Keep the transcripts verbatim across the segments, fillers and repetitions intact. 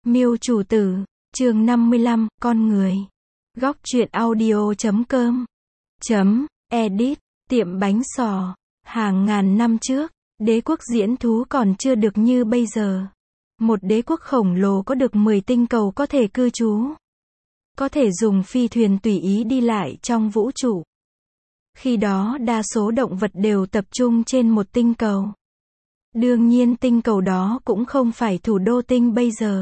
Miêu chủ tử, chương năm mươi lăm, con người. Góc truyện audio chấm com chấm edit, tiệm bánh sò. Hàng ngàn năm trước, đế quốc diễn thú còn chưa được như bây giờ. Một đế quốc khổng lồ có được mười tinh cầu có thể cư trú. Có thể dùng phi thuyền tùy ý đi lại trong vũ trụ. Khi đó đa số động vật đều tập trung trên một tinh cầu. Đương nhiên tinh cầu đó cũng không phải thủ đô tinh bây giờ.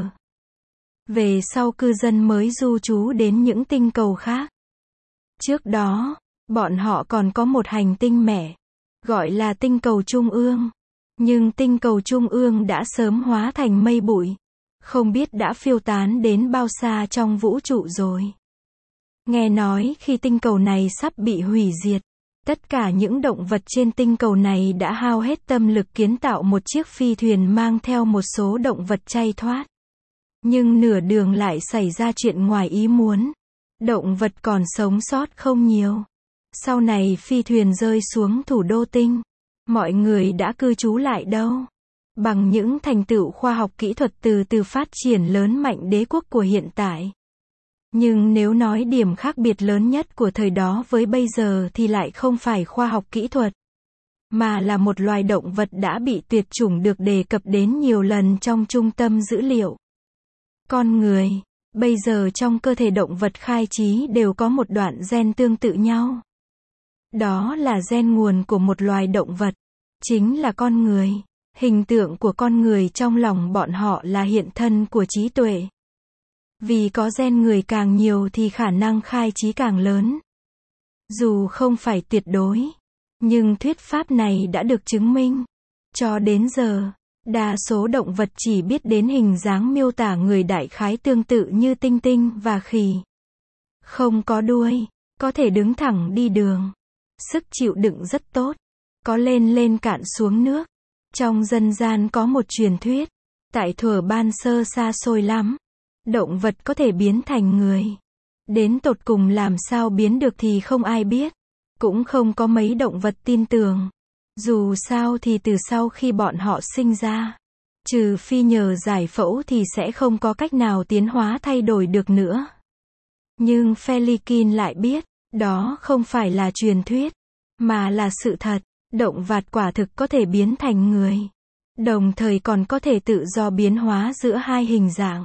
Về sau cư dân mới du trú đến những tinh cầu khác. Trước đó, bọn họ còn có một hành tinh mẹ, gọi là tinh cầu Trung ương. Nhưng tinh cầu Trung ương đã sớm hóa thành mây bụi. Không biết đã phiêu tán đến bao xa trong vũ trụ rồi. Nghe nói khi tinh cầu này sắp bị hủy diệt, tất cả những động vật trên tinh cầu này đã hao hết tâm lực kiến tạo một chiếc phi thuyền mang theo một số động vật chay thoát. Nhưng nửa đường lại xảy ra chuyện ngoài ý muốn. Động vật còn sống sót không nhiều. Sau này phi thuyền rơi xuống thủ đô tinh. Mọi người đã cư trú lại đâu? Bằng những thành tựu khoa học kỹ thuật từ từ phát triển lớn mạnh đế quốc của hiện tại. Nhưng nếu nói điểm khác biệt lớn nhất của thời đó với bây giờ thì lại không phải khoa học kỹ thuật, mà là một loài động vật đã bị tuyệt chủng được đề cập đến nhiều lần trong trung tâm dữ liệu. Con người, bây giờ trong cơ thể động vật khai trí đều có một đoạn gen tương tự nhau. Đó là gen nguồn của một loài động vật, chính là con người. Hình tượng của con người trong lòng bọn họ là hiện thân của trí tuệ. Vì có gen người càng nhiều thì khả năng khai trí càng lớn. Dù không phải tuyệt đối, nhưng thuyết pháp này đã được chứng minh. Cho đến giờ, đa số động vật chỉ biết đến hình dáng miêu tả người đại khái tương tự như tinh tinh và khỉ. Không có đuôi, có thể đứng thẳng đi đường. Sức chịu đựng rất tốt, có lên lên cạn xuống nước. Trong dân gian có một truyền thuyết, tại thuở ban sơ xa xôi lắm, động vật có thể biến thành người. Đến tột cùng làm sao biến được thì không ai biết, cũng không có mấy động vật tin tưởng. Dù sao thì từ sau khi bọn họ sinh ra, trừ phi nhờ giải phẫu thì sẽ không có cách nào tiến hóa thay đổi được nữa. Nhưng Felikin lại biết, đó không phải là truyền thuyết, mà là sự thật. Động vật quả thực có thể biến thành người, đồng thời còn có thể tự do biến hóa giữa hai hình dạng.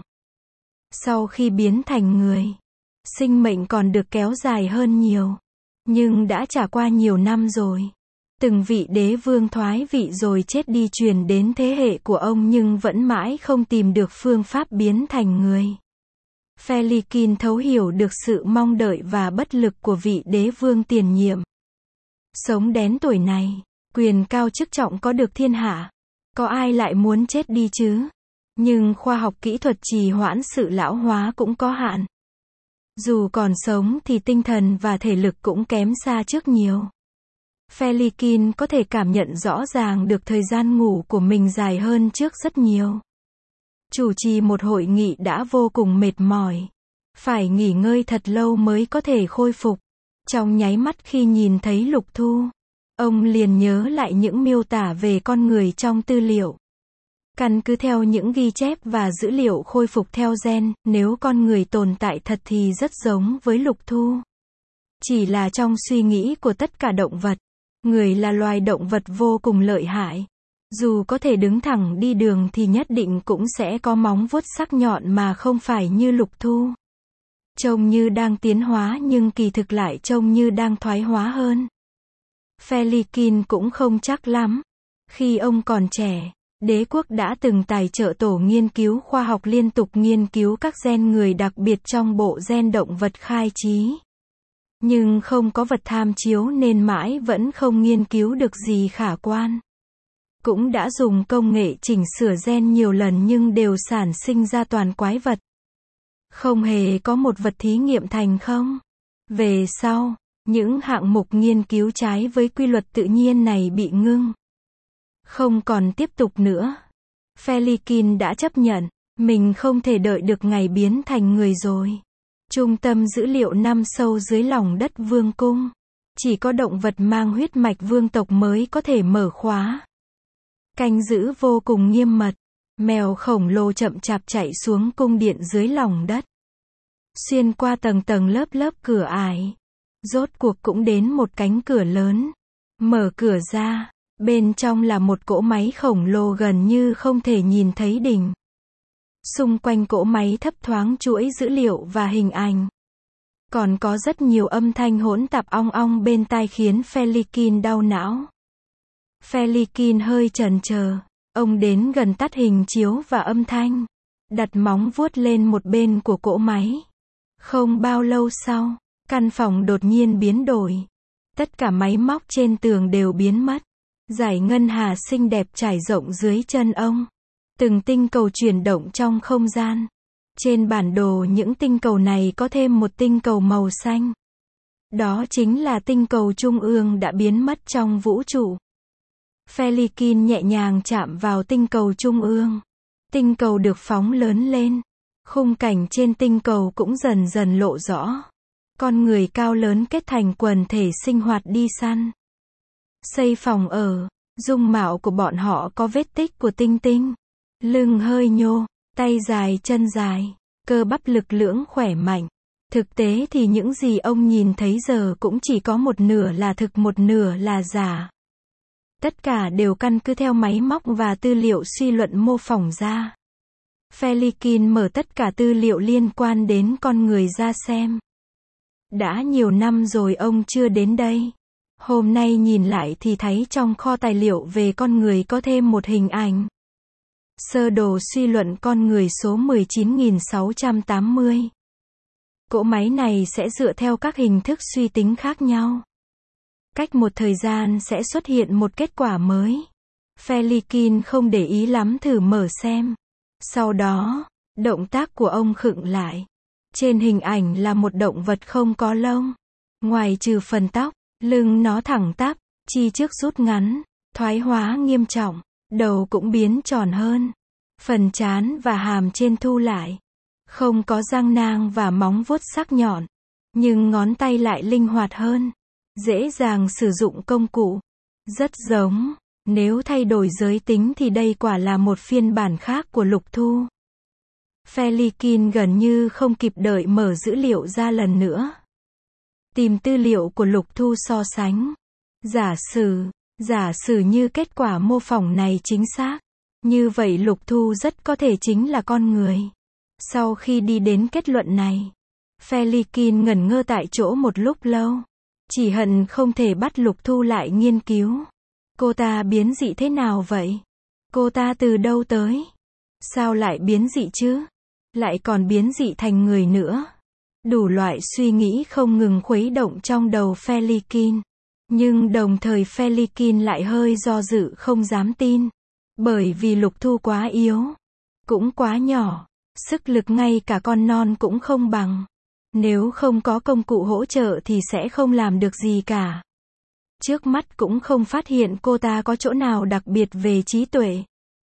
Sau khi biến thành người, sinh mệnh còn được kéo dài hơn nhiều. Nhưng đã trải qua nhiều năm rồi. Từng vị đế vương thoái vị rồi chết đi truyền đến thế hệ của ông nhưng vẫn mãi không tìm được phương pháp biến thành người. Felikin thấu hiểu được sự mong đợi và bất lực của vị đế vương tiền nhiệm. Sống đến tuổi này, quyền cao chức trọng có được thiên hạ. Có ai lại muốn chết đi chứ? Nhưng khoa học kỹ thuật trì hoãn sự lão hóa cũng có hạn. Dù còn sống thì tinh thần và thể lực cũng kém xa trước nhiều. Felikin có thể cảm nhận rõ ràng được thời gian ngủ của mình dài hơn trước rất nhiều. Chủ trì một hội nghị đã vô cùng mệt mỏi. Phải nghỉ ngơi thật lâu mới có thể khôi phục. Trong nháy mắt khi nhìn thấy Lục Thu, ông liền nhớ lại những miêu tả về con người trong tư liệu. Căn cứ theo những ghi chép và dữ liệu khôi phục theo gen, nếu con người tồn tại thật thì rất giống với Lục Thu. Chỉ là trong suy nghĩ của tất cả động vật, người là loài động vật vô cùng lợi hại. Dù có thể đứng thẳng đi đường thì nhất định cũng sẽ có móng vuốt sắc nhọn mà không phải như Lục Thu. Trông như đang tiến hóa nhưng kỳ thực lại trông như đang thoái hóa hơn. Felikin cũng không chắc lắm. Khi ông còn trẻ, đế quốc đã từng tài trợ tổ nghiên cứu khoa học liên tục nghiên cứu các gen người đặc biệt trong bộ gen động vật khai trí. Nhưng không có vật tham chiếu nên mãi vẫn không nghiên cứu được gì khả quan. Cũng đã dùng công nghệ chỉnh sửa gen nhiều lần nhưng đều sản sinh ra toàn quái vật. Không hề có một vật thí nghiệm thành không. Về sau, những hạng mục nghiên cứu trái với quy luật tự nhiên này bị ngưng. Không còn tiếp tục nữa. Felikin đã chấp nhận, mình không thể đợi được ngày biến thành người rồi. Trung tâm dữ liệu nằm sâu dưới lòng đất vương cung. Chỉ có động vật mang huyết mạch vương tộc mới có thể mở khóa. Canh giữ vô cùng nghiêm mật. Mèo khổng lồ chậm chạp chạy xuống cung điện dưới lòng đất. Xuyên qua tầng tầng lớp lớp cửa ải. Rốt cuộc cũng đến một cánh cửa lớn. Mở cửa ra, bên trong là một cỗ máy khổng lồ gần như không thể nhìn thấy đỉnh. Xung quanh cỗ máy thấp thoáng chuỗi dữ liệu và hình ảnh. Còn có rất nhiều âm thanh hỗn tạp ong ong bên tai khiến Felikin đau não. Felikin hơi chần chờ. Ông đến gần tắt hình chiếu và âm thanh. Đặt móng vuốt lên một bên của cỗ máy. Không bao lâu sau, căn phòng đột nhiên biến đổi. Tất cả máy móc trên tường đều biến mất. Dải ngân hà xinh đẹp trải rộng dưới chân ông. Từng tinh cầu chuyển động trong không gian. Trên bản đồ những tinh cầu này có thêm một tinh cầu màu xanh. Đó chính là tinh cầu trung ương đã biến mất trong vũ trụ. Felikin nhẹ nhàng chạm vào tinh cầu trung ương. Tinh cầu được phóng lớn lên. Khung cảnh trên tinh cầu cũng dần dần lộ rõ. Con người cao lớn kết thành quần thể sinh hoạt đi săn. Xây phòng ở. Dung mạo của bọn họ có vết tích của tinh tinh. Lưng hơi nhô, tay dài chân dài, cơ bắp lực lưỡng khỏe mạnh. Thực tế thì những gì ông nhìn thấy giờ cũng chỉ có một nửa là thực một nửa là giả. Tất cả đều căn cứ theo máy móc và tư liệu suy luận mô phỏng ra. Felikin mở tất cả tư liệu liên quan đến con người ra xem. Đã nhiều năm rồi ông chưa đến đây. Hôm nay nhìn lại thì thấy trong kho tài liệu về con người có thêm một hình ảnh. Sơ đồ suy luận con người số mười chín nghìn sáu trăm tám mươi. Cỗ máy này sẽ dựa theo các hình thức suy tính khác nhau. Cách một thời gian sẽ xuất hiện một kết quả mới. Felikin không để ý lắm thử mở xem. Sau đó, động tác của ông khựng lại. Trên hình ảnh là một động vật không có lông. Ngoài trừ phần tóc, lưng nó thẳng tắp, chi trước rút ngắn, thoái hóa nghiêm trọng. Đầu cũng biến tròn hơn. Phần trán và hàm trên thu lại. Không có răng nang và móng vuốt sắc nhọn. Nhưng ngón tay lại linh hoạt hơn. Dễ dàng sử dụng công cụ. Rất giống. Nếu thay đổi giới tính thì đây quả là một phiên bản khác của Lục Thu. Felikin gần như không kịp đợi mở dữ liệu ra lần nữa. Tìm tư liệu của Lục Thu so sánh. Giả sử. Giả sử như kết quả mô phỏng này chính xác. Như vậy Lục Thu rất có thể chính là con người. Sau khi đi đến kết luận này, Felikin ngẩn ngơ tại chỗ một lúc lâu. Chỉ hận không thể bắt Lục Thu lại nghiên cứu. Cô ta biến dị thế nào vậy? Cô ta từ đâu tới? Sao lại biến dị chứ? Lại còn biến dị thành người nữa. Đủ loại suy nghĩ không ngừng khuấy động trong đầu Felikin. Nhưng đồng thời Felikin lại hơi do dự không dám tin. Bởi vì Lục Thu quá yếu. Cũng quá nhỏ. Sức lực ngay cả con non cũng không bằng. Nếu không có công cụ hỗ trợ thì sẽ không làm được gì cả. Trước mắt cũng không phát hiện cô ta có chỗ nào đặc biệt về trí tuệ.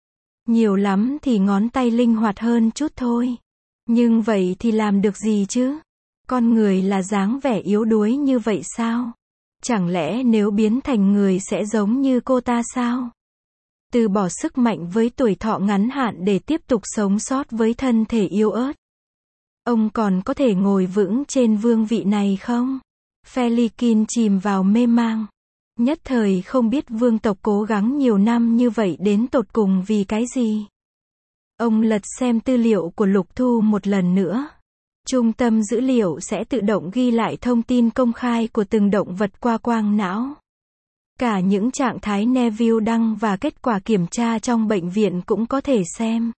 Nhiều lắm thì ngón tay linh hoạt hơn chút thôi. Nhưng vậy thì làm được gì chứ? Con người là dáng vẻ yếu đuối như vậy sao? Chẳng lẽ nếu biến thành người sẽ giống như cô ta sao? Từ bỏ sức mạnh với tuổi thọ ngắn hạn để tiếp tục sống sót với thân thể yếu ớt. Ông còn có thể ngồi vững trên vương vị này không? Felikin chìm vào mê mang. Nhất thời không biết vương tộc cố gắng nhiều năm như vậy đến tột cùng vì cái gì. Ông lật xem tư liệu của Lục Thu một lần nữa. Trung tâm dữ liệu sẽ tự động ghi lại thông tin công khai của từng động vật qua quang não. Cả những trạng thái Neville đăng và kết quả kiểm tra trong bệnh viện cũng có thể xem.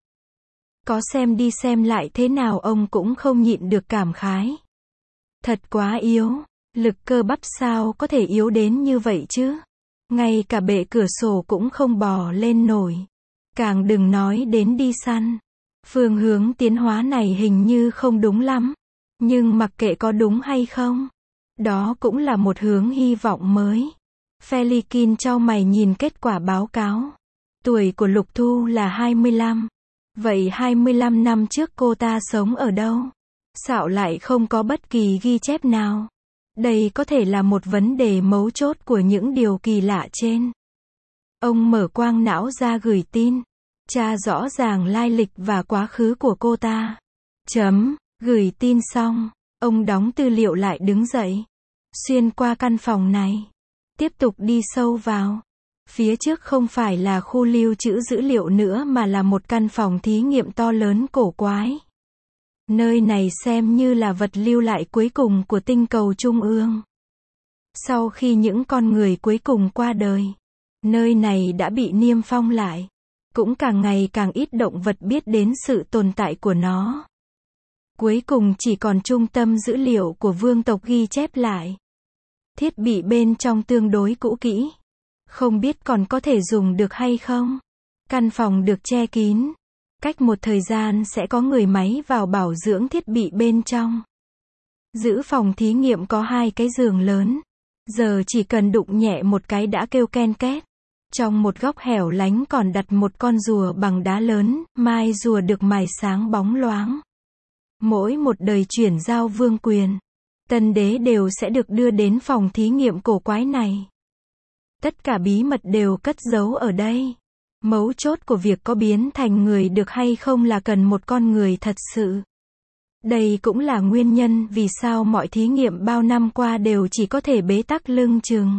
Có xem đi xem lại thế nào ông cũng không nhịn được cảm khái. Thật quá yếu. Lực cơ bắp sao có thể yếu đến như vậy chứ? Ngay cả bệ cửa sổ cũng không bò lên nổi. Càng đừng nói đến đi săn. Phương hướng tiến hóa này hình như không đúng lắm. Nhưng mặc kệ có đúng hay không, đó cũng là một hướng hy vọng mới. Felikin chau mày nhìn kết quả báo cáo. Tuổi của Lục Thu là hai mươi lăm. Vậy hai mươi lăm năm trước cô ta sống ở đâu? Sao lại không có bất kỳ ghi chép nào? Đây có thể là một vấn đề mấu chốt của những điều kỳ lạ trên. Ông mở quang não ra gửi tin. tra rõ ràng lai lịch và quá khứ của cô ta. Chấm, gửi tin xong, ông đóng tư liệu lại đứng dậy. Xuyên qua căn phòng này. Tiếp tục đi sâu vào. Phía trước không phải là khu lưu trữ dữ liệu nữa mà là một căn phòng thí nghiệm to lớn cổ quái. Nơi này xem như là vật lưu lại cuối cùng của tinh cầu trung ương. Sau khi những con người cuối cùng qua đời, nơi này đã bị niêm phong lại. Cũng càng ngày càng ít động vật biết đến sự tồn tại của nó. Cuối cùng chỉ còn trung tâm dữ liệu của vương tộc ghi chép lại. Thiết bị bên trong tương đối cũ kỹ. Không biết còn có thể dùng được hay không. Căn phòng được che kín. Cách một thời gian sẽ có người máy vào bảo dưỡng thiết bị bên trong. Giữ phòng thí nghiệm có hai cái giường lớn. Giờ chỉ cần đụng nhẹ một cái đã kêu ken két. Trong một góc hẻo lánh còn đặt một con rùa bằng đá lớn, mai rùa được mài sáng bóng loáng. Mỗi một đời chuyển giao vương quyền, tân đế đều sẽ được đưa đến phòng thí nghiệm cổ quái này. Tất cả bí mật đều cất giấu ở đây. Mấu chốt của việc có biến thành người được hay không là cần một con người thật sự. Đây cũng là nguyên nhân vì sao mọi thí nghiệm bao năm qua đều chỉ có thể bế tắc lưng chừng.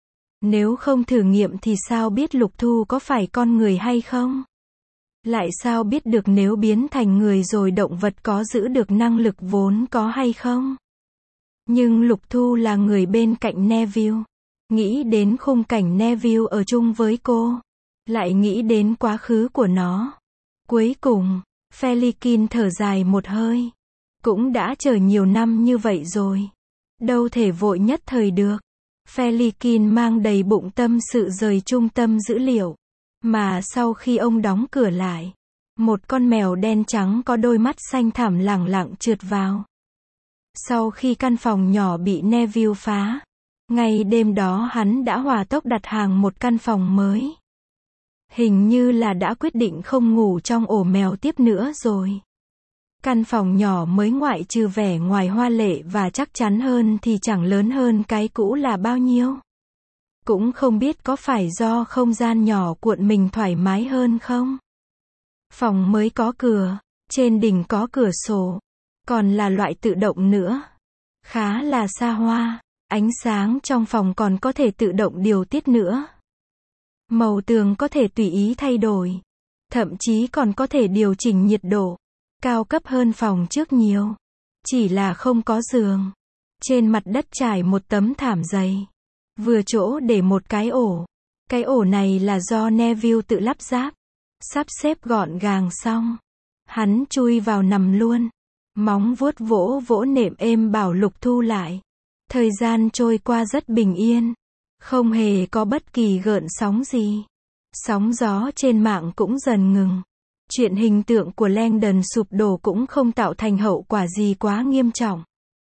Nếu không thử nghiệm thì sao biết Lục Thu có phải con người hay không? Lại sao biết được nếu biến thành người rồi động vật có giữ được năng lực vốn có hay không? Nhưng Lục Thu là người bên cạnh Neville. Nghĩ đến khung cảnh Neville ở chung với cô. Lại nghĩ đến quá khứ của nó. Cuối cùng, Felikin thở dài một hơi. Cũng đã chờ nhiều năm như vậy rồi. Đâu thể vội nhất thời được. Felikin mang đầy bụng tâm sự rời trung tâm dữ liệu. Mà sau khi ông đóng cửa lại, một con mèo đen trắng có đôi mắt xanh thẳm lẳng lặng trượt vào. Sau khi căn phòng nhỏ bị Neville phá, ngay đêm đó hắn đã hỏa tốc đặt hàng một căn phòng mới. Hình như là đã quyết định không ngủ trong ổ mèo tiếp nữa rồi. Căn phòng nhỏ mới ngoại trừ vẻ ngoài hoa lệ và chắc chắn hơn thì chẳng lớn hơn cái cũ là bao nhiêu. Cũng không biết có phải do không gian nhỏ cuộn mình thoải mái hơn không? Phòng mới có cửa, trên đỉnh có cửa sổ, còn là loại tự động nữa. Khá là xa hoa, ánh sáng trong phòng còn có thể tự động điều tiết nữa. Màu tường có thể tùy ý thay đổi, thậm chí còn có thể điều chỉnh nhiệt độ. Cao cấp hơn phòng trước nhiều. Chỉ là không có giường. Trên mặt đất trải một tấm thảm dày. Vừa chỗ để một cái ổ. Cái ổ này là do Neville tự lắp ráp. Sắp xếp gọn gàng xong. Hắn chui vào nằm luôn. Móng vuốt vỗ vỗ nệm êm bảo Lục Thu lại. Thời gian trôi qua rất bình yên. Không hề có bất kỳ gợn sóng gì. Sóng gió trên mạng cũng dần ngừng. Chuyện hình tượng của Langdon sụp đổ cũng không tạo thành hậu quả gì quá nghiêm trọng.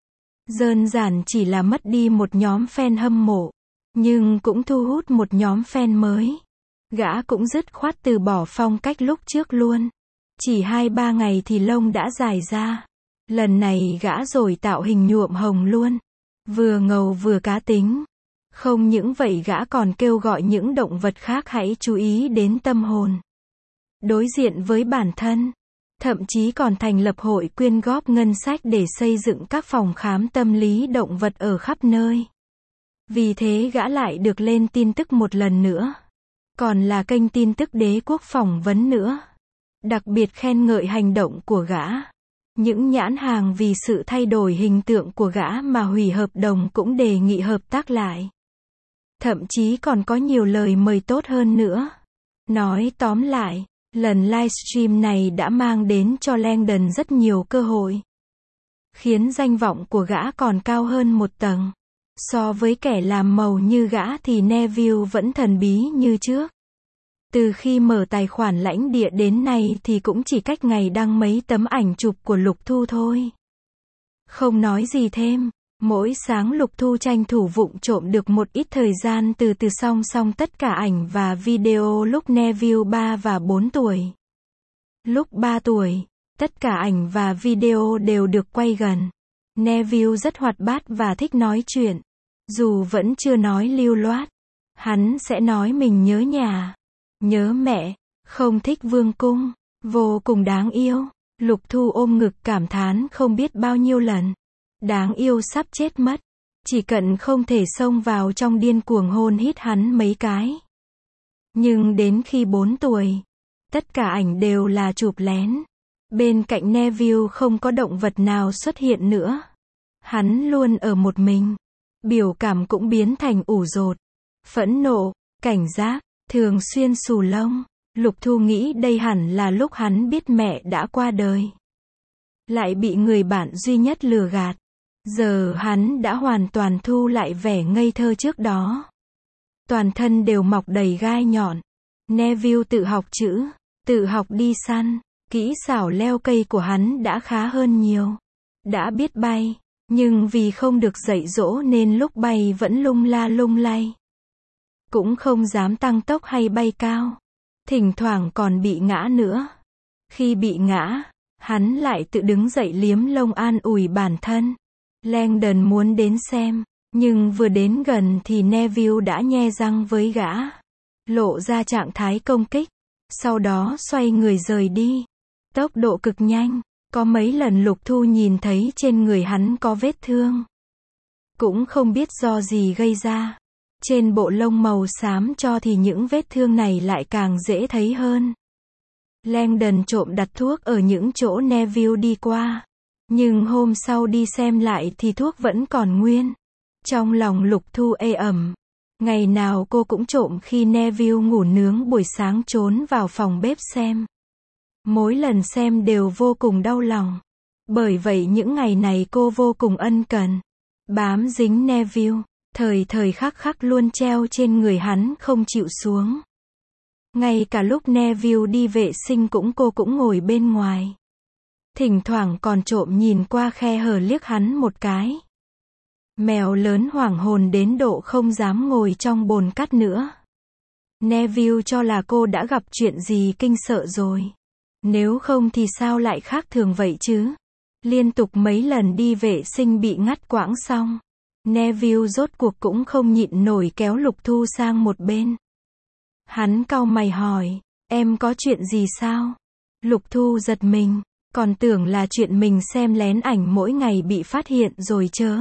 Đơn giản chỉ là mất đi một nhóm fan hâm mộ, nhưng cũng thu hút một nhóm fan mới. Gã cũng dứt khoát từ bỏ phong cách lúc trước luôn. Chỉ hai ba ngày thì lông đã dài ra. Lần này gã rồi tạo hình nhuộm hồng luôn. Vừa ngầu vừa cá tính. Không những vậy gã còn kêu gọi những động vật khác hãy chú ý đến tâm hồn. Đối diện với bản thân, thậm chí còn thành lập hội quyên góp ngân sách để xây dựng các phòng khám tâm lý động vật ở khắp nơi. Vì thế gã lại được lên tin tức một lần nữa. Còn là kênh tin tức Đế quốc phỏng vấn nữa. Đặc biệt khen ngợi hành động của gã. Những nhãn hàng vì sự thay đổi hình tượng của gã mà hủy hợp đồng cũng đề nghị hợp tác lại. Thậm chí còn có nhiều lời mời tốt hơn nữa. Nói tóm lại, lần livestream này đã mang đến cho Langdon rất nhiều cơ hội. Khiến danh vọng của gã còn cao hơn một tầng. So với kẻ làm màu như gã thì Neville vẫn thần bí như trước. Từ khi mở tài khoản lãnh địa đến nay thì cũng chỉ cách ngày đăng mấy tấm ảnh chụp của Lục Thu thôi. Không nói gì thêm, mỗi sáng Lục Thu tranh thủ vụng trộm được một ít thời gian từ từ song song tất cả ảnh và video lúc Neville ba và bốn tuổi. Lúc ba tuổi, tất cả ảnh và video đều được quay gần. Neville rất hoạt bát và thích nói chuyện. Dù vẫn chưa nói lưu loát, hắn sẽ nói mình nhớ nhà, nhớ mẹ, Không thích vương cung. Vô cùng đáng yêu. Lục Thu ôm ngực cảm thán không biết bao nhiêu lần. Đáng yêu sắp chết mất. Chỉ cần không thể xông vào trong điên cuồng hôn hít hắn mấy cái. Nhưng đến khi bốn tuổi, tất cả ảnh đều là chụp lén. Bên cạnh Neville không có động vật nào xuất hiện nữa. Hắn luôn ở một mình. Biểu cảm cũng biến thành ủ rột, phẫn nộ, cảnh giác, thường xuyên xù lông. Lục Thu nghĩ đây hẳn là lúc hắn biết mẹ đã qua đời. Lại bị người bạn duy nhất lừa gạt. Giờ hắn đã hoàn toàn thu lại vẻ ngây thơ trước đó. Toàn thân đều mọc đầy gai nhọn. Neville tự học chữ, tự học đi săn. Kỹ xảo leo cây của hắn đã khá hơn nhiều. Đã biết bay, nhưng vì không được dạy dỗ nên lúc bay vẫn lung la lung lay. Cũng không dám tăng tốc hay bay cao. Thỉnh thoảng còn bị ngã nữa. Khi bị ngã, hắn lại tự đứng dậy liếm lông an ủi bản thân. Langdon muốn đến xem, nhưng vừa đến gần thì Neville đã nhe răng với gã. Lộ ra trạng thái công kích. Sau đó xoay người rời đi. Tốc độ cực nhanh. Có mấy lần Lục Thu nhìn thấy trên người hắn có vết thương. Cũng không biết do gì gây ra. Trên bộ lông màu xám cho thì những vết thương này lại càng dễ thấy hơn. Langdon trộm đặt thuốc ở những chỗ Neville đi qua. Nhưng hôm sau đi xem lại thì thuốc vẫn còn nguyên. Trong lòng Lục Thu ê ẩm. Ngày nào cô cũng trộm khi Neville ngủ nướng buổi sáng trốn vào phòng bếp xem. Mỗi lần xem đều vô cùng đau lòng. Bởi vậy những ngày này cô vô cùng ân cần. Bám dính Neville. Thời thời khắc khắc luôn treo trên người hắn không chịu xuống. Ngay cả lúc Neville đi vệ sinh cũng cô cũng ngồi bên ngoài. Thỉnh thoảng còn trộm nhìn qua khe hở liếc hắn một cái. Mèo lớn hoảng hồn đến độ không dám ngồi trong bồn cát nữa. Neville cho là cô đã gặp chuyện gì kinh sợ rồi. Nếu không thì sao lại khác thường vậy chứ? Liên tục mấy lần đi vệ sinh bị ngắt quãng xong. Neville rốt cuộc cũng không nhịn nổi kéo Lục Thu sang một bên. Hắn cau mày hỏi, em có chuyện gì sao? Lục Thu giật mình, còn tưởng là chuyện mình xem lén ảnh mỗi ngày bị phát hiện rồi chớ.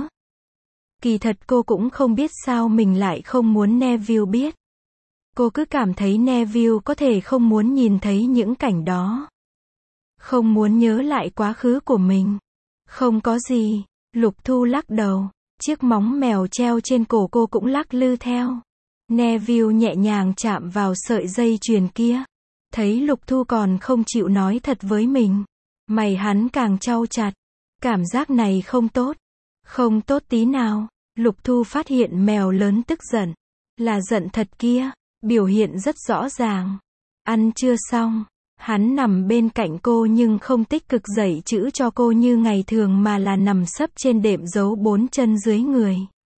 Kỳ thật cô cũng không biết sao mình lại không muốn Neville biết. Cô cứ cảm thấy Neville có thể không muốn nhìn thấy những cảnh đó. Không muốn nhớ lại quá khứ của mình. Không có gì, Lục Thu lắc đầu. Chiếc móng mèo treo trên cổ cô cũng lắc lư theo. Neville nhẹ nhàng chạm vào sợi dây chuyền kia. Thấy Lục Thu còn không chịu nói thật với mình. Mày hắn càng trao chặt. Cảm giác này không tốt. Không tốt tí nào. Lục Thu phát hiện mèo lớn tức giận. Là giận thật kia. Biểu hiện rất rõ ràng. Ăn chưa xong. Hắn nằm bên cạnh cô nhưng không tích cực dạy chữ cho cô như ngày thường mà là nằm sấp trên đệm giấu bốn chân dưới người.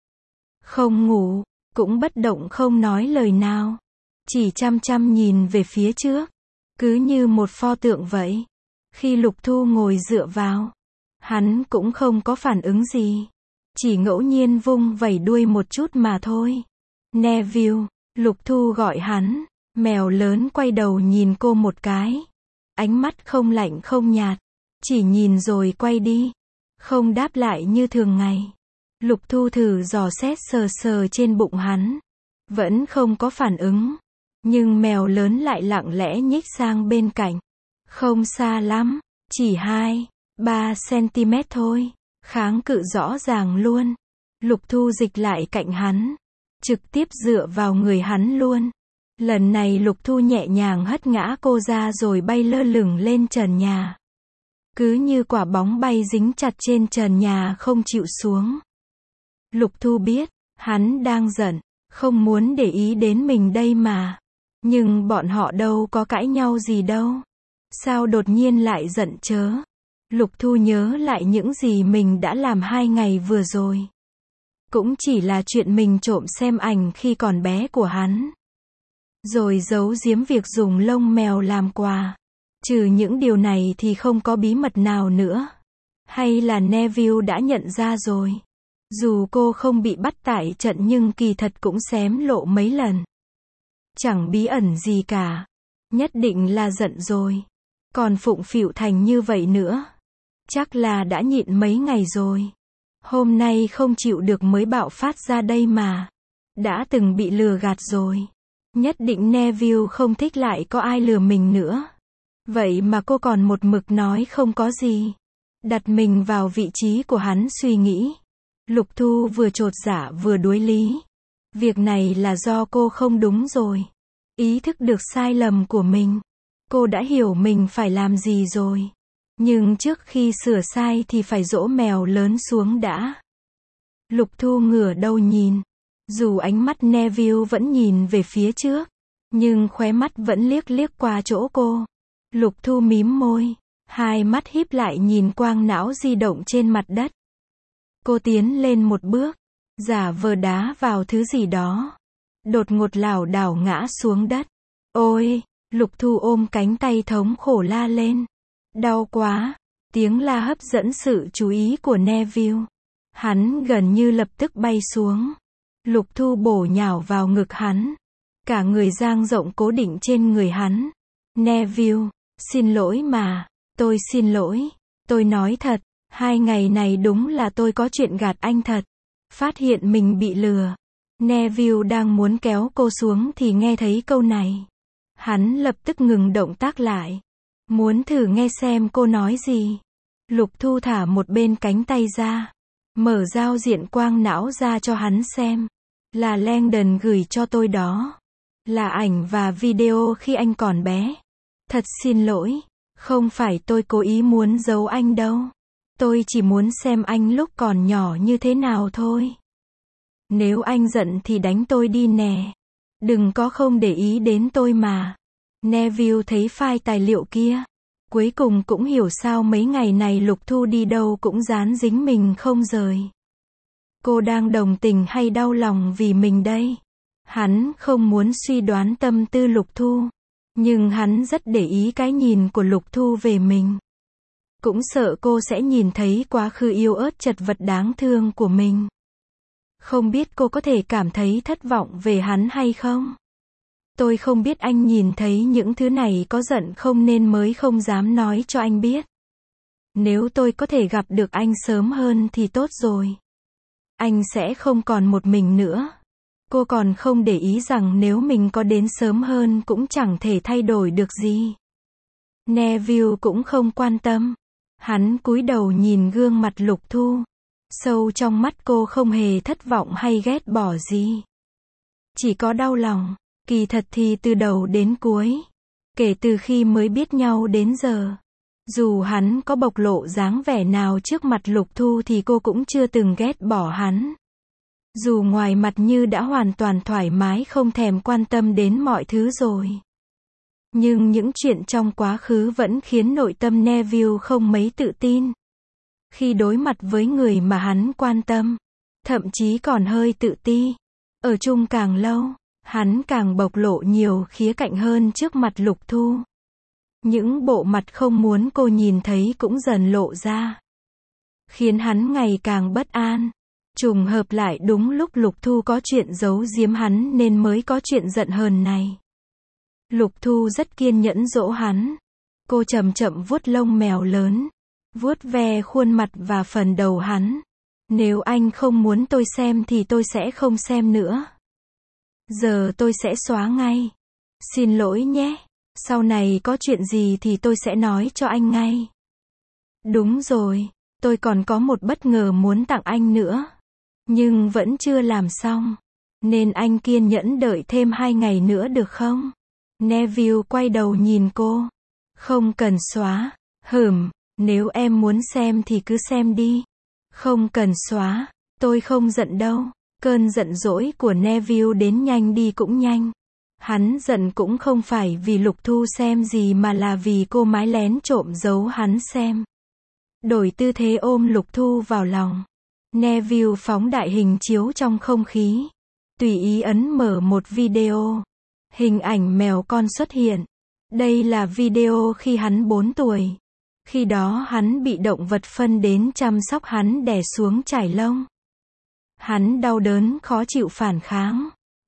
Không ngủ, cũng bất động không nói lời nào. Chỉ chăm chăm nhìn về phía trước. Cứ như một pho tượng vậy. Khi Lục Thu ngồi dựa vào, hắn cũng không có phản ứng gì. Chỉ ngẫu nhiên vung vẩy đuôi một chút mà thôi. Neville, Lục Thu gọi hắn. Mèo lớn quay đầu nhìn cô một cái. Ánh mắt không lạnh không nhạt. Chỉ nhìn rồi quay đi. Không đáp lại như thường ngày. Lục Thu thử dò xét sờ sờ trên bụng hắn. Vẫn không có phản ứng. Nhưng mèo lớn lại lặng lẽ nhích sang bên cạnh. Không xa lắm. Chỉ hai, ba xăng-ti-mét thôi. Kháng cự rõ ràng luôn. Lục Thu dịch lại cạnh hắn. Trực tiếp dựa vào người hắn luôn. Lần này Lục Thu nhẹ nhàng hất ngã cô ra rồi bay lơ lửng lên trần nhà. Cứ như quả bóng bay dính chặt trên trần nhà không chịu xuống. Lục Thu biết, hắn đang giận, không muốn để ý đến mình đây mà. Nhưng bọn họ đâu có cãi nhau gì đâu. Sao đột nhiên lại giận chớ? Lục Thu nhớ lại những gì mình đã làm hai ngày vừa rồi. Cũng chỉ là chuyện mình trộm xem ảnh khi còn bé của hắn. Rồi giấu giếm việc dùng lông mèo làm quà. Trừ những điều này thì không có bí mật nào nữa. Hay là Neville đã nhận ra rồi. Dù cô không bị bắt tại trận nhưng kỳ thật cũng xém lộ mấy lần. Chẳng bí ẩn gì cả. Nhất định là giận rồi. Còn phụng phịu thành như vậy nữa. Chắc là đã nhịn mấy ngày rồi. Hôm nay không chịu được mới bạo phát ra đây mà. Đã từng bị lừa gạt rồi. Nhất định Neville không thích lại có ai lừa mình nữa. Vậy mà cô còn một mực nói không có gì. Đặt mình vào vị trí của hắn suy nghĩ. Lục Thu vừa chột dạ vừa đuối lý. Việc này là do cô không đúng rồi. Ý thức được sai lầm của mình. Cô đã hiểu mình phải làm gì rồi. Nhưng trước khi sửa sai thì phải dỗ mèo lớn xuống đã. Lục Thu ngửa đầu nhìn. Dù ánh mắt Neville vẫn nhìn về phía trước. Nhưng khóe mắt vẫn liếc liếc qua chỗ cô. Lục Thu mím môi. Hai mắt híp lại nhìn quang não di động trên mặt đất. Cô tiến lên một bước. Giả vờ đá vào thứ gì đó. Đột ngột lảo đảo ngã xuống đất. Ôi! Lục Thu ôm cánh tay thống khổ la lên. Đau quá! Tiếng la hấp dẫn sự chú ý của Neville. Hắn gần như lập tức bay xuống. Lục Thu bổ nhào vào ngực hắn. Cả người dang rộng cố định trên người hắn. Neville! Xin lỗi mà! Tôi xin lỗi! Tôi nói thật! Hai ngày này đúng là tôi có chuyện gạt anh thật. Phát hiện mình bị lừa. Neville đang muốn kéo cô xuống thì nghe thấy câu này. Hắn lập tức ngừng động tác lại. Muốn thử nghe xem cô nói gì. Lục Thu thả một bên cánh tay ra. Mở giao diện quang não ra cho hắn xem. Là Langdon gửi cho tôi đó. Là ảnh và video khi anh còn bé. Thật xin lỗi. Không phải tôi cố ý muốn giấu anh đâu. Tôi chỉ muốn xem anh lúc còn nhỏ như thế nào thôi. Nếu anh giận thì đánh tôi đi nè. Đừng có không để ý đến tôi mà. Neville thấy file tài liệu kia. Cuối cùng cũng hiểu sao mấy ngày này Lục Thu đi đâu cũng dán dính mình không rời. Cô đang đồng tình hay đau lòng vì mình đây? Hắn không muốn suy đoán tâm tư Lục Thu. Nhưng hắn rất để ý cái nhìn của Lục Thu về mình. Cũng sợ cô sẽ nhìn thấy quá khứ yếu ớt chật vật đáng thương của mình. Không biết cô có thể cảm thấy thất vọng về hắn hay không? Tôi không biết anh nhìn thấy những thứ này có giận không nên mới không dám nói cho anh biết. Nếu tôi có thể gặp được anh sớm hơn thì tốt rồi. Anh sẽ không còn một mình nữa. Cô còn không để ý rằng nếu mình có đến sớm hơn cũng chẳng thể thay đổi được gì. Neville cũng không quan tâm. Hắn cúi đầu nhìn gương mặt Lục Thu. Sâu trong mắt cô không hề thất vọng hay ghét bỏ gì. Chỉ có đau lòng. Kỳ thật thì từ đầu đến cuối. Kể từ khi mới biết nhau đến giờ. Dù hắn có bộc lộ dáng vẻ nào trước mặt Lục Thu thì cô cũng chưa từng ghét bỏ hắn. Dù ngoài mặt như đã hoàn toàn thoải mái không thèm quan tâm đến mọi thứ rồi. Nhưng những chuyện trong quá khứ vẫn khiến nội tâm Neville không mấy tự tin. Khi đối mặt với người mà hắn quan tâm. Thậm chí còn hơi tự ti. Ở chung càng lâu, hắn càng bộc lộ nhiều khía cạnh hơn trước mặt Lục Thu. Những bộ mặt không muốn cô nhìn thấy cũng dần lộ ra. Khiến hắn ngày càng bất an. Trùng hợp lại đúng lúc Lục Thu có chuyện giấu giếm hắn nên mới có chuyện giận hờn này. Lục Thu rất kiên nhẫn dỗ hắn. Cô chậm chậm vuốt lông mèo lớn. Vuốt ve khuôn mặt và phần đầu hắn. Nếu anh không muốn tôi xem thì tôi sẽ không xem nữa. Giờ tôi sẽ xóa ngay. Xin lỗi nhé. Sau này có chuyện gì thì tôi sẽ nói cho anh ngay. Đúng rồi. Tôi còn có một bất ngờ muốn tặng anh nữa. Nhưng vẫn chưa làm xong. Nên anh kiên nhẫn đợi thêm hai ngày nữa được không? Neville quay đầu nhìn cô. Không cần xóa. Hửm, nếu em muốn xem thì cứ xem đi. Không cần xóa. Tôi không giận đâu. Cơn giận dỗi của Neville đến nhanh đi cũng nhanh. Hắn giận cũng không phải vì Lục Thu xem gì mà là vì cô mái lén trộm giấu hắn xem. Đổi tư thế ôm Lục Thu vào lòng. Neville phóng đại hình chiếu trong không khí. Tùy ý ấn mở một video. Hình ảnh mèo con xuất hiện. Đây là video khi hắn bốn tuổi. Khi đó hắn bị động vật phân đến chăm sóc hắn đè xuống chải lông. Hắn đau đớn khó chịu phản kháng.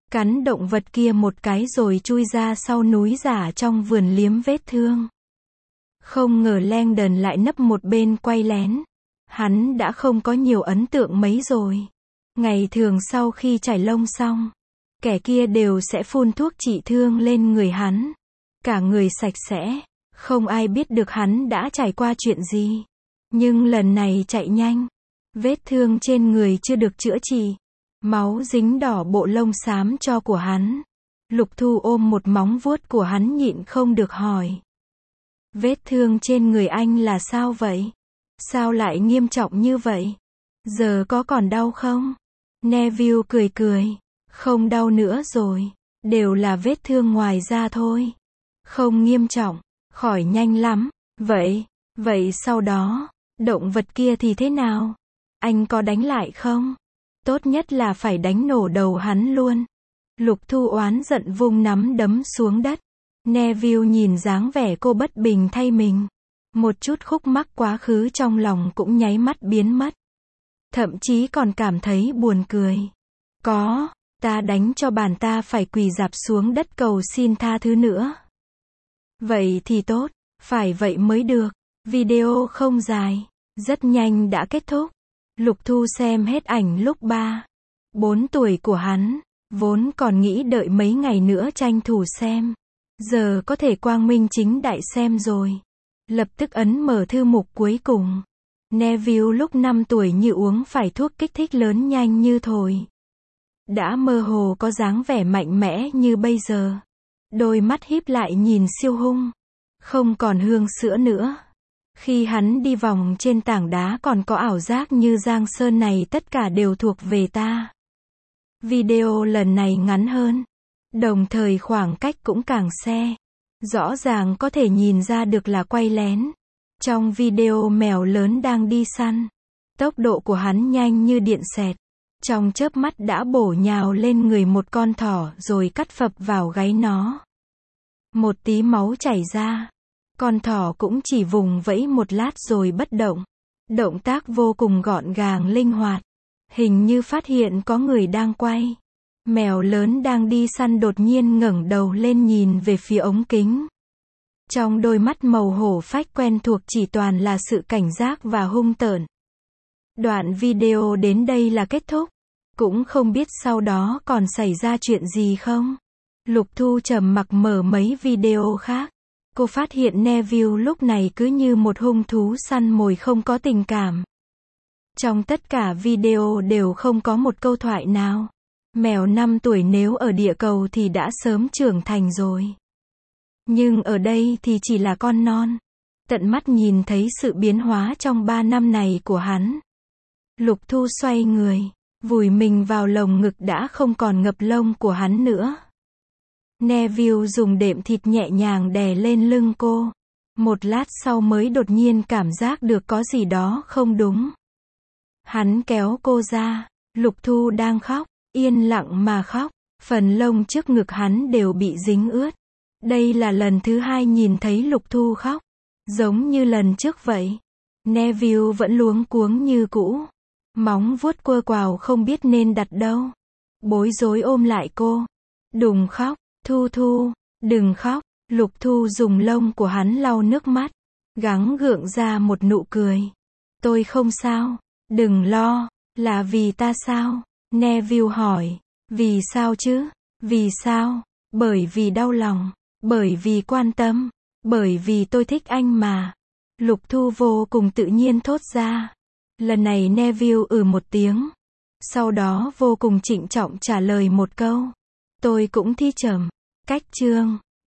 Cắn động vật kia một cái rồi chui ra sau núi giả trong vườn liếm vết thương. Không ngờ Langdon lại nấp một bên quay lén. Hắn đã không có nhiều ấn tượng mấy rồi. Ngày thường sau khi chải lông xong, kẻ kia đều sẽ phun thuốc trị thương lên người hắn. Cả người sạch sẽ, không ai biết được hắn đã trải qua chuyện gì. Nhưng lần này chạy nhanh, vết thương trên người chưa được chữa trị, máu dính đỏ bộ lông xám cho của hắn. Lục Thu ôm một móng vuốt của hắn nhịn không được hỏi. Vết thương trên người anh là sao vậy? Sao lại nghiêm trọng như vậy? Giờ có còn đau không? Neville cười cười. Không đau nữa rồi. Đều là vết thương ngoài da thôi. Không nghiêm trọng. Khỏi nhanh lắm. Vậy, vậy sau đó, động vật kia thì thế nào? Anh có đánh lại không? Tốt nhất là phải đánh nổ đầu hắn luôn. Lục Thu oán giận vung nắm đấm xuống đất. Neville nhìn dáng vẻ cô bất bình thay mình. Một chút khúc mắc quá khứ trong lòng cũng nháy mắt biến mất. Thậm chí còn cảm thấy buồn cười. Có, ta đánh cho bàn ta phải quỳ rạp xuống đất cầu xin tha thứ nữa. Vậy thì tốt, phải vậy mới được. Video không dài, rất nhanh đã kết thúc. Lục Thu xem hết ảnh lúc ba, bốn tuổi của hắn, vốn còn nghĩ đợi mấy ngày nữa tranh thủ xem. Giờ có thể quang minh chính đại xem rồi. Lập tức ấn mở thư mục cuối cùng. Neville lúc năm tuổi như uống phải thuốc kích thích lớn nhanh như thổi. Đã mơ hồ có dáng vẻ mạnh mẽ như bây giờ. Đôi mắt híp lại nhìn siêu hung. Không còn hương sữa nữa. Khi hắn đi vòng trên tảng đá còn có ảo giác như Giang Sơn này tất cả đều thuộc về ta. Video lần này ngắn hơn. Đồng thời khoảng cách cũng càng xe. Rõ ràng có thể nhìn ra được là quay lén. Trong video mèo lớn đang đi săn. Tốc độ của hắn nhanh như điện xẹt. Trong chớp mắt đã bổ nhào lên người một con thỏ rồi cắt phập vào gáy nó. Một tí máu chảy ra. Con thỏ cũng chỉ vùng vẫy một lát rồi bất động. Động tác vô cùng gọn gàng linh hoạt. Hình như phát hiện có người đang quay. Mèo lớn đang đi săn đột nhiên ngẩng đầu lên nhìn về phía ống kính. Trong đôi mắt màu hổ phách quen thuộc chỉ toàn là sự cảnh giác và hung tợn. Đoạn video đến đây là kết thúc. Cũng không biết sau đó còn xảy ra chuyện gì không. Lục Thu trầm mặc mở mấy video khác. Cô phát hiện Neville lúc này cứ như một hung thú săn mồi không có tình cảm. Trong tất cả video đều không có một câu thoại nào. Mèo năm tuổi nếu ở địa cầu thì đã sớm trưởng thành rồi. Nhưng ở đây thì chỉ là con non. Tận mắt nhìn thấy sự biến hóa trong ba năm này của hắn. Lục Thu xoay người, vùi mình vào lồng ngực đã không còn ngập lông của hắn nữa. Neville dùng đệm thịt nhẹ nhàng đè lên lưng cô. Một lát sau mới đột nhiên cảm giác được có gì đó không đúng. Hắn kéo cô ra. Lục Thu đang khóc, yên lặng mà khóc. Phần lông trước ngực hắn đều bị dính ướt. Đây là lần thứ hai nhìn thấy Lục Thu khóc. Giống như lần trước vậy. Neville vẫn luống cuống như cũ. Móng vuốt quơ quào không biết nên đặt đâu. Bối rối ôm lại cô. Đừng khóc, Thu Thu, đừng khóc. Lục Thu dùng lông của hắn lau nước mắt. Gắng gượng ra một nụ cười. Tôi không sao, đừng lo, là vì ta sao? Neville hỏi. Vì sao chứ? Vì sao? Bởi vì đau lòng. Bởi vì quan tâm. Bởi vì tôi thích anh mà. Lục Thu vô cùng tự nhiên thốt ra. Lần này Neville ừ một tiếng. Sau đó vô cùng trịnh trọng trả lời một câu. Tôi cũng thi trầm. Cách chương